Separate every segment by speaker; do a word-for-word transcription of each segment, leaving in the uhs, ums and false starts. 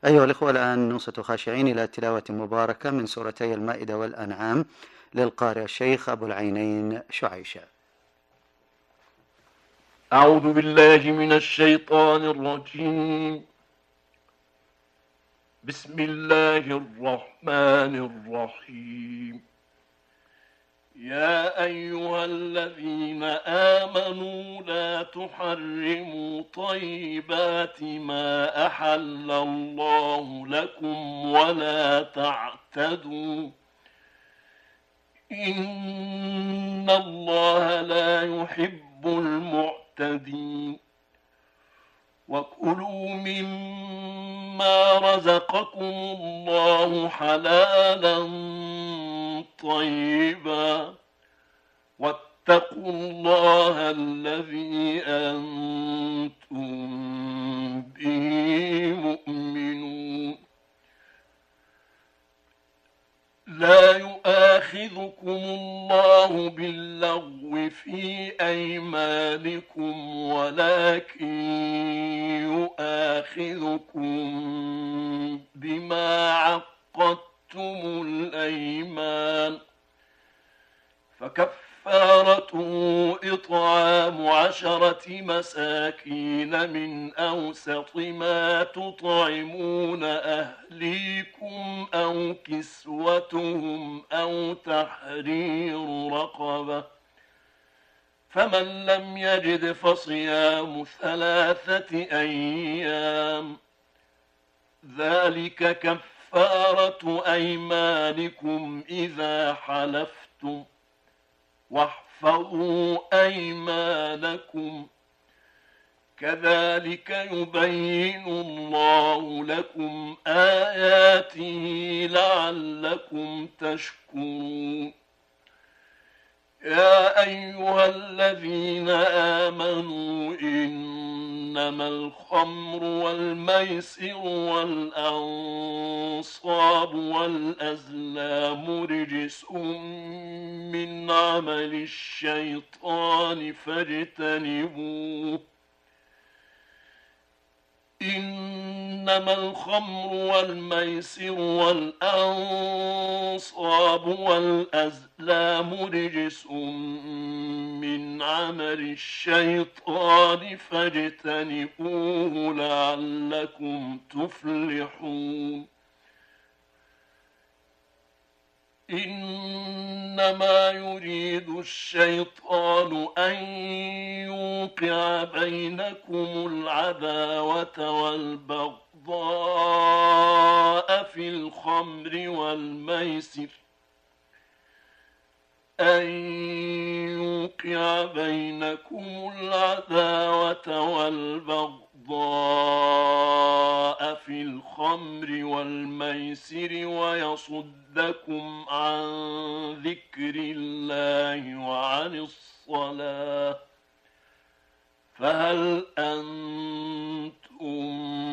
Speaker 1: أيها الأخوة، الآن نصت خاشعين إلى تلاوة مباركة من سورتي المائدة والأنعام للقارئ الشيخ أبو العينين شعيشة.
Speaker 2: أعوذ بالله من الشيطان الرجيم. بسم الله الرحمن الرحيم. يا أيها الذين آمنوا لا تحرموا طيبات ما أحل الله لكم ولا تعتدوا إن الله لا يحب المعتدين. وكلوا مما رزقكم الله حلالا طيبا واتقوا الله الذي أنتم به مؤمنون. لا يؤاخذكم الله باللغو في أيمانكم ولكن يؤاخذكم بما عقدتم الأيمان، فكفارته إطعام عشرة مساكين من أوسط ما تطعمون أهليكم أو كسوتهم أو تحرير رقبة، فمن لم يجد فصيام ثلاثة أيام، ذلك كفارة أيمانكم إذا حلفتم، واحفظوا أيمانكم، كذلك يبين الله لكم آياته لعلكم تشكرون. يا أيها الذين آمنوا إنما الخمر والميسر والأنصاب والأزلام رجس من عمل الشيطان فاجتنبوه. إنما الخمر والميسر والأنصاب والأزلام رجس من عمل الشيطان فاجتنبوه لعلكم تفلحون. إنما يريد الشيطان أن يوقع بينكم العداوة والبغضاء في الخمر والميسر أن يوقع بينكم العداوة والبغضاء في الخمر والميسر ويصدكم عن ذكر الله وعن الصلاة، فهل أنتم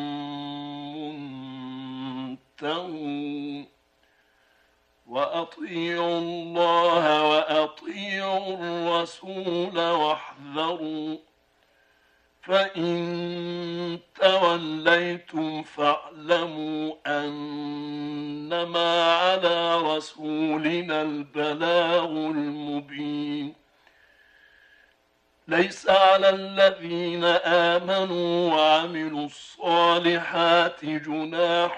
Speaker 2: منتهون؟ وأطيعوا الله وأطيعوا الرسول واحذروا، فإن توليتم فاعلموا أنما على رسولنا البلاغ المبين. ليس على الذين آمنوا وعملوا الصالحات جناح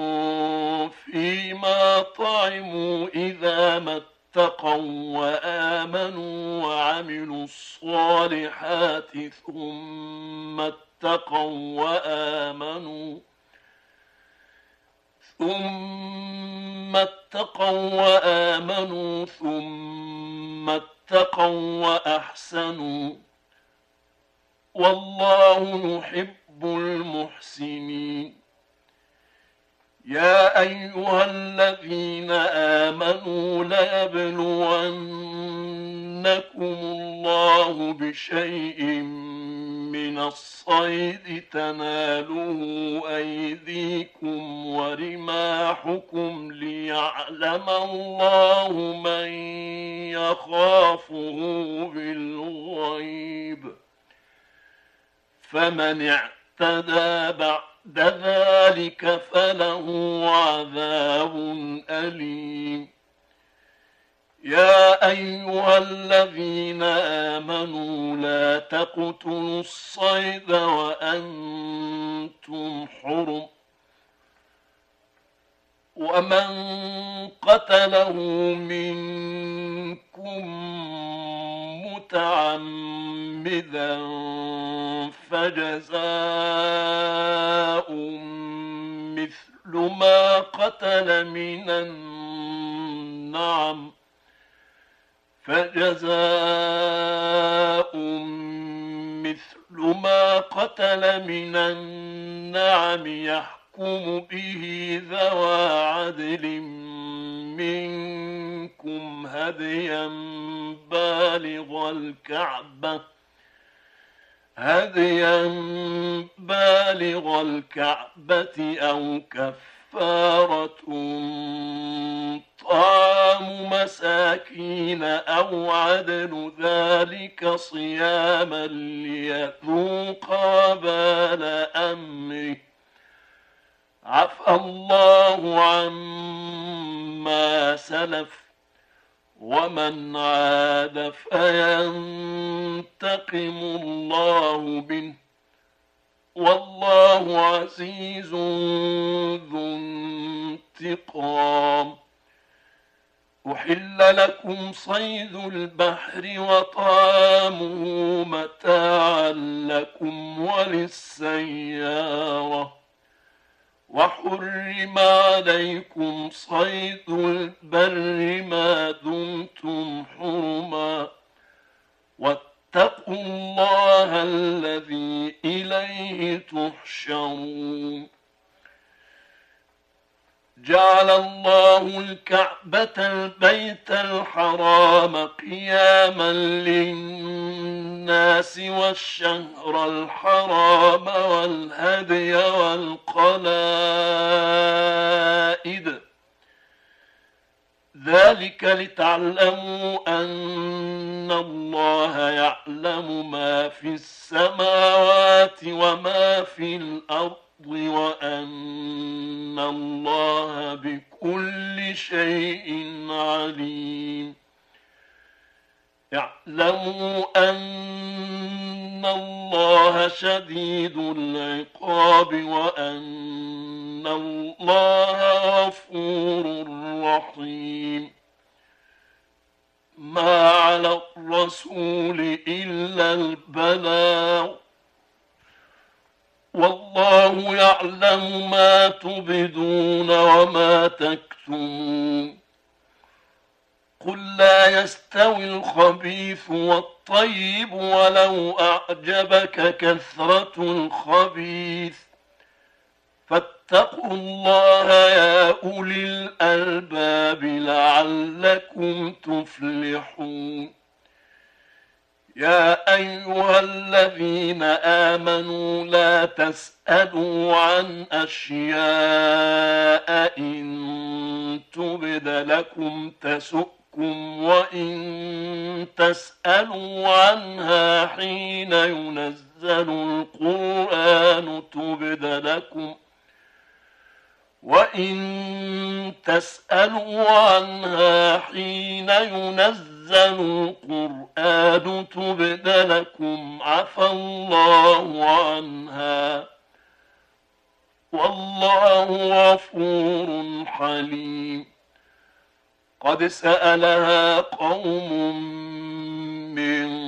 Speaker 2: فيما طعموا إذا ما اتقوا وآمنوا وعملوا الصالحات ثم اتقوا وآمنوا ثم اتقوا وآمنوا ثم اتقوا وأحسنوا، والله يحب المحسنين. يا أيها الذين آمنوا ليبلونكم الله بشيء من الصيد تناله أيديكم ورماحكم ليعلم الله من يخافه بالغيب، فمن اعتدى بعد بعد ذلك فله عذاب أليم. يا أيها الذين آمنوا لا تقتلوا الصيد وأنتم حرم، ومن قتله منكم متعمدا فجزاء مثل ما قتل من النعم فجزاء مثل ما قتل من النعم يحكم به ذوى عدل منكم هديا بالغ الكعبة هديا بالغ الكعبة أو كفارة طعام مساكين أو عدل ذلك صياما ليذوق وبال أمره. عفى الله عما سلف ومن عاد فينتقم الله منه والله عزيز ذو انتقام. أحل لكم صيد البحر وطعامه متاعا لكم وللسيارة، وحرم عليكم صيد البر ما دمتم حرما، واتقوا الله الذي إليه تحشرون. جعل الله الكعبة البيت الحرام قياما للناس والشهر الحرام والهدي والقلائد، ذلك لتعلموا أن الله يعلم ما في السماوات وما في الأرض وأن الله بكل شيء عليم. اعلموا أن الله شديد العقاب وأن الله غفور رحيم. ما على الرسول إلا البلاغ، والله يعلم ما تبدون وما تكتمون. قل لا يستوي الخبيث والطيب ولو أعجبك كثرة الخبيث، فاتقوا الله يا أولي الألباب لعلكم تفلحون. يا أيها الذين آمنوا لا تسألوا عن أشياء إن تبد لكم تسؤكم وإن تسألوا عنها حين ينزل القرآن تبد لكم وإن تسألوا عنها حين ينزل القرآن تبد لكم عفى الله عنها والله غفور حليم. قد سألها قوم من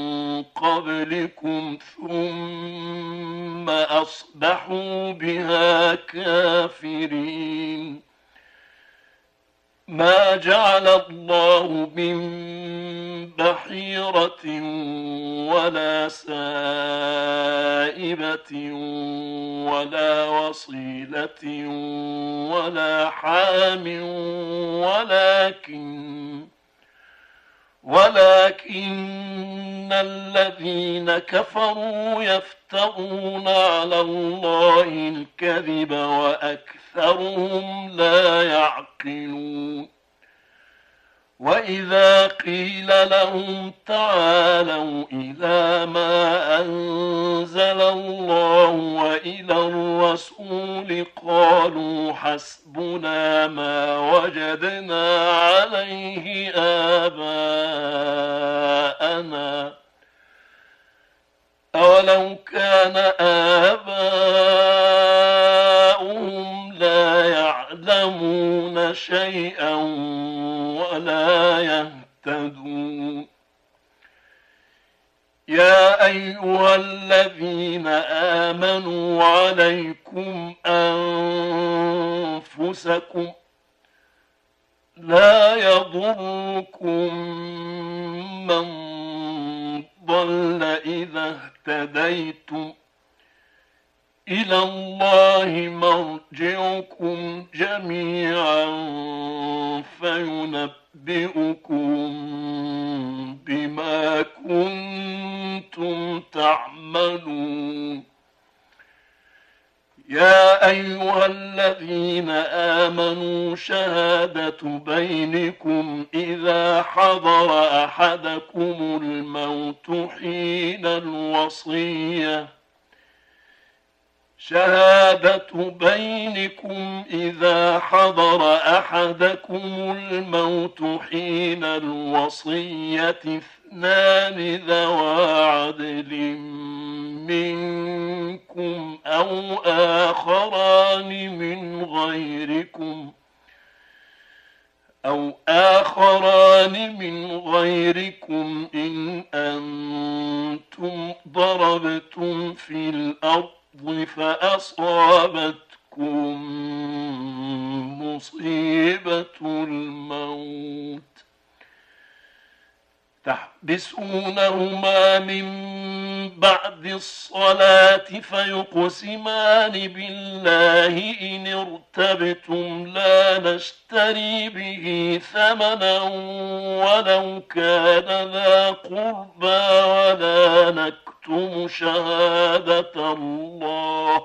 Speaker 2: قبلكم ثم أصبحوا بها كافرين. ما جعل الله من بحيرة ولا سائبة ولا وصيلة ولا حام ولكن ولكن الذين كفروا يفترون على الله الكذب وأكثرهم لا يعقلون. وإذا قيل لهم تعالوا إلى ما أنزل الله وإلى الرسول قالوا حسبنا ما وجدنا عليه آباءنا أولو كان آباؤهم لا يعلمون شيئا ولا يهتدون يا أيها الذين آمنوا عليكم أنفسكم لا يضركم من ضل إذا اهتديتم إلى الله مرجعكم جميعا فينبئكم بما كنتم تعملون يا أيها الذين آمنوا شهادة بينكم إذا حضر أحدكم الموت حين الوصية شهادة بينكم إذا حضر أحدكم الموت حين الوصية اثنان ذوى عدل منكم أو آخران من غيركم أو آخران من غيركم إن أنتم ضربتم في الأرض فأصابتكم مصيبة الموت تحبسونهما من بعد الصلاة فيقسمان بالله إن ارتبتم لا نشتري به ثمنا ولو كان ذا قربى ولا نكتم شهادة الله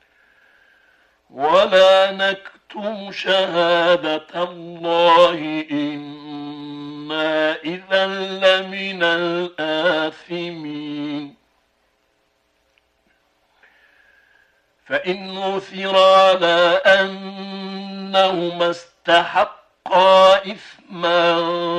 Speaker 2: ولا نكتم شهادة الله إنا إذا لمن الآثمين فإن عثر على أنهما استحقا إثما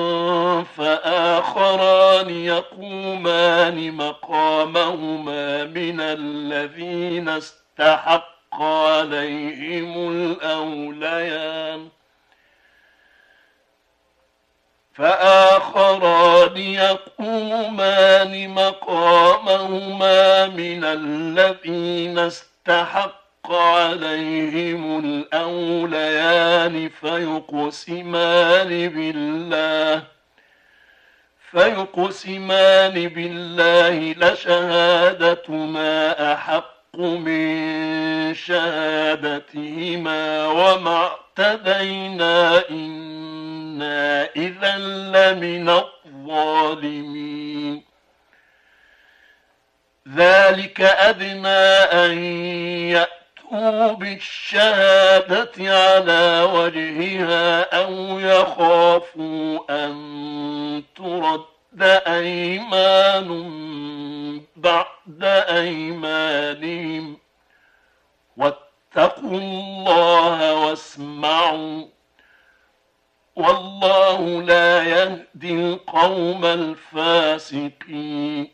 Speaker 2: فآخران يقومان مقامهما من الذين استحق عليهم الأوليان فآخران يقومان مقامهما من الذين استحق عليهم الأوليان فيقسمان بالله فيقسمان بالله لشهادتنا أحق من شهادتهما وما اعتدينا إنا إذا لمن الظالمين ذلك أدنى أن يأتوا بالشهادة على وجهها أو يخافوا أن ترد أيمان بعد أيمانهم واتقوا الله واسمعوا والله لا يهدي القوم الفاسقين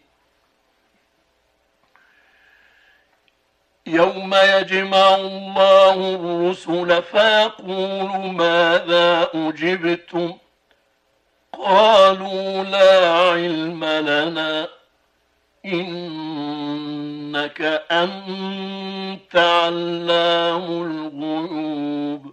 Speaker 2: يوم يجمع الله الرسل فيقول ماذا أجبتم قالوا لا علم لنا إنك أنت علام الغيوب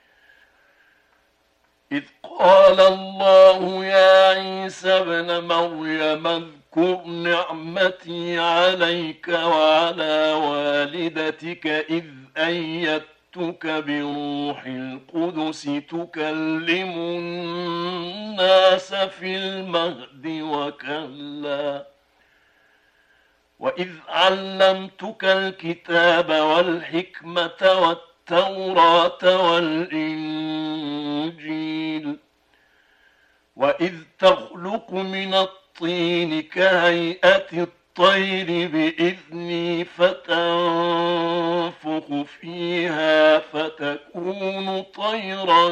Speaker 2: إذ قال الله يا عيسى ابن مريم اذكر نعمتي عليك وعلى والدتك إذ أيدتك بروح القدس تكلم الناس في المهد وكهلا وإذ علمتك الكتاب والحكمة والتوراة والإنجيل وإذ تخلق من الطين كهيئة الطير بإذني فتنفخ فيها فتكون طيرا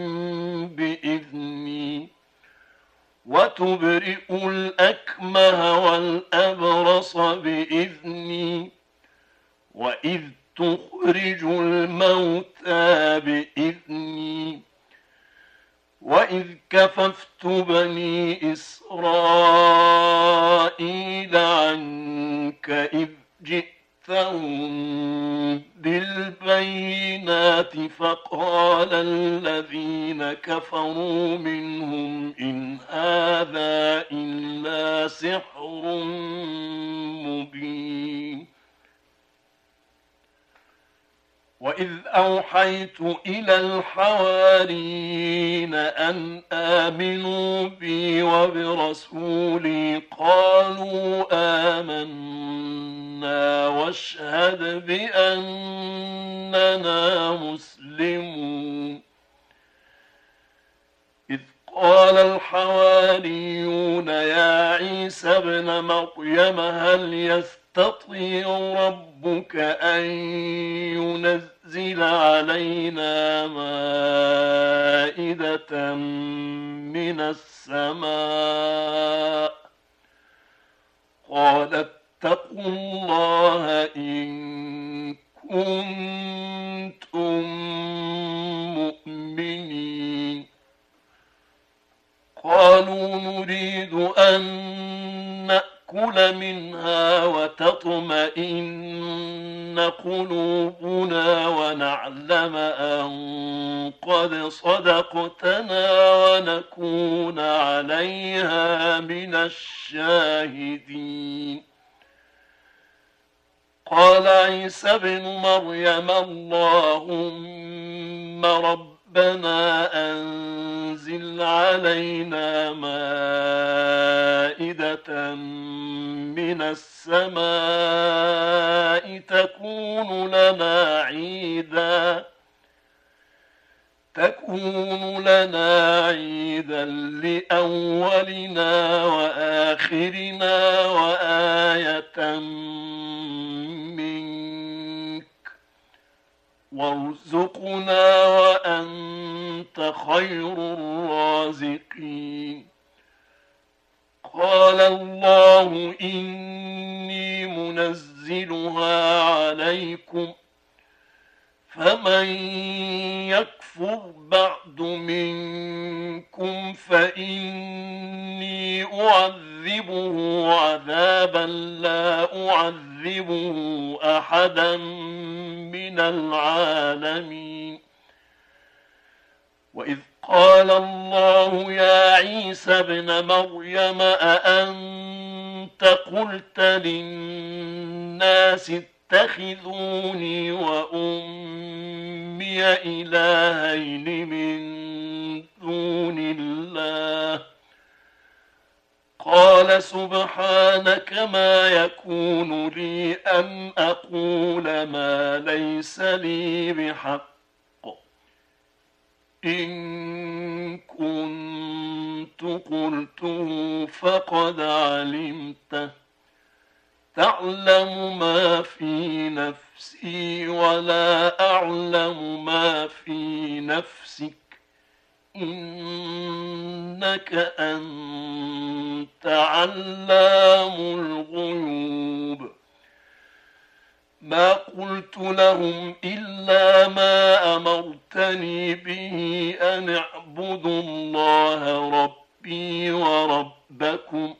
Speaker 2: بإذني وتبرئ الأكمه والأبرص بإذني وإذ تخرج الموتى بإذني وإذ كففت بني إسرائيل عنك إذ جئتهم بالبينات فقال الذين كفروا منهم إن هذا إلا سحر مبين وإذ أوحيت إلى الحواريين أن آمنوا بي وبرسولي قالوا آمنا واشهد بأننا مسلمون إذ قال الحواريون يا عيسى ابن مريم هل يستطيع ربك أن ينزل علينا مائدة من السماء قال اتقوا الله إن كنتم مؤمنين قالوا نريد أن نأكل منها وتطمئن قلوبنا ونعلم أن قد صدقتنا ونكون عليها من الشاهدين قال عيسى ابن مريم اللهم ربنا أنزل علينا مائدة من السماء تكون لنا عيدا تكون لنا عيدا لأولنا وآخرنا وآية منك وارزقنا وأنت خير الرازقين قال الله إني منزلها عليكم فمن يكفر بعد منكم فإني أعذبه عذابا لا أعذبه أحدا من العالمين وإذ قال الله يا عيسى ابن مريم أأنت قلت للناس اتخذوني وأمي إلهين من دون الله قال سبحانك ما يكون لي أن أقول ما ليس لي بحق إن كنت قلته فقد علمته تعلم ما في نفسي ولا أعلم ما في نفسك إنك أنت علام الغيوب ما قلت لهم إلا ما أمرتني به أن اعبدوا الله ربي وربكم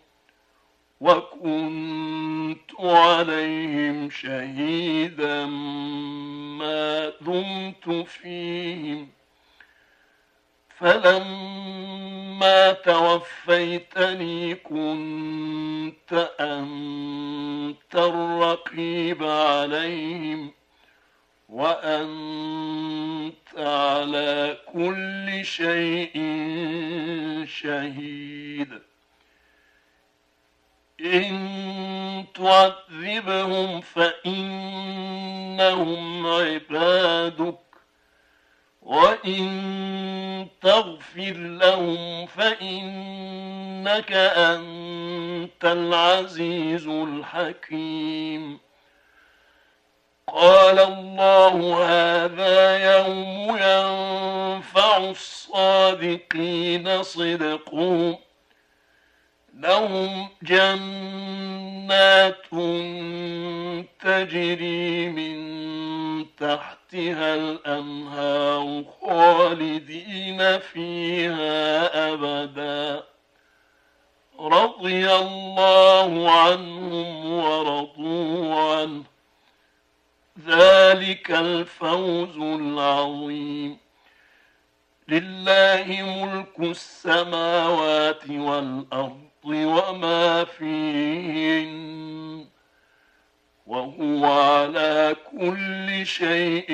Speaker 2: وكنت عليهم شهيدا ما دمت فيهم فلما توفيتني كنت أنت الرقيب عليهم وأنت على كل شيء شهيد إن تعذبهم فإنهم عبادك وإن تغفر لهم فإنك أنت العزيز الحكيم. قال الله هذا يوم ينفع الصادقين صدقهم، لهم جنات تجري من تحتها الأنهار خالدين فيها أبدا، رضي الله عنهم ورضوا عنه، ذلك الفوز العظيم. لله ملك السماوات والأرض وما فيهن، وهو على كل شيء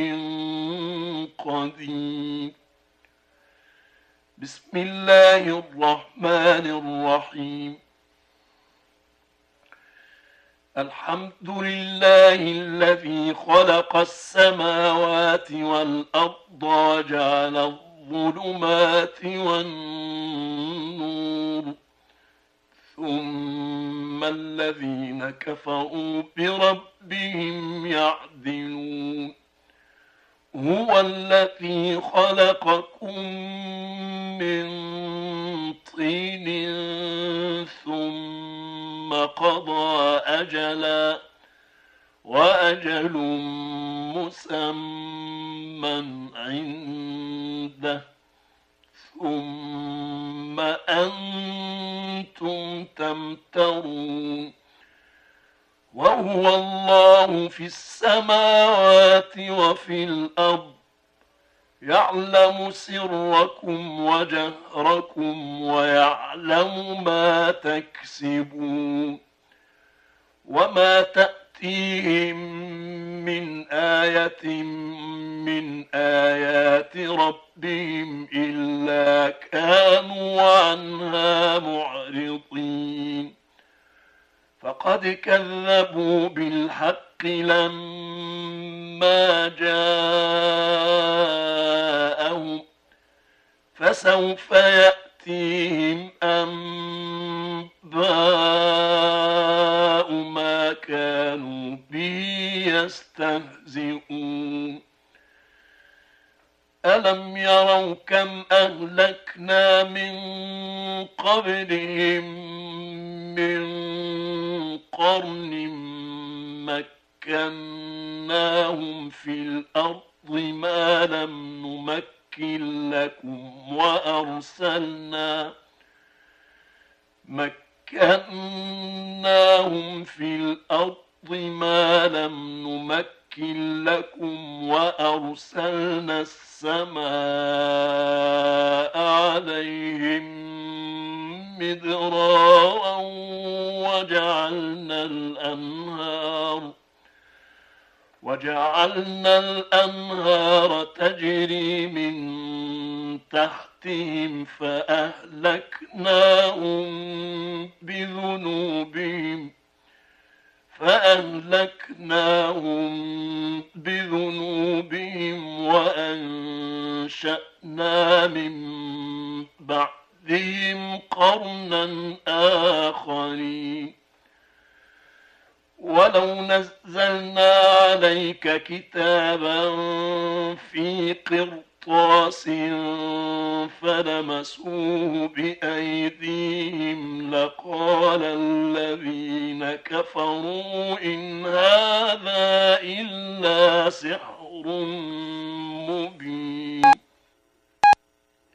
Speaker 2: قدير. بسم الله الرحمن الرحيم. الحمد لله الذي خلق السماوات والأرض وجعل الظلمات والنور، ثم الذين كفروا بربهم يعدلون. هو الذي خلقكم من طين ثم قضى أجلا، وأجل مسمى عنده، ثم أنتم تمترون. وهو الله في السماوات وفي الأرض، يعلم سركم وجهركم ويعلم ما تكسبون. وما تأتيهم من آية من آيات ربهم إلا كانوا عنها معرضين. فقد كذبوا بالحق لما جاءهم، فسوف يأتيهم أنباء ما كانوا به يستهزئون. ألم يروا كم أهلكنا من قبلهم من قرن مكناهم في الأرض ما لم نمكن لكم، وأرسلنا مكناهم في الأرض ما لم نمكن لكم، وأرسلنا السماء عليهم مدرارا وجعلنا الأنهار وجعلنا الأنهار تجري من تحتهم فأهلكناهم بذنوبهم فأهلكناهم بذنوبهم وأنشأنا من بعدهم قرنا آخرين. ولو نزلنا عليك كتابا في قرطاس فلمسوه بأيديهم لقال الذين كفروا إن هذا إلا سحر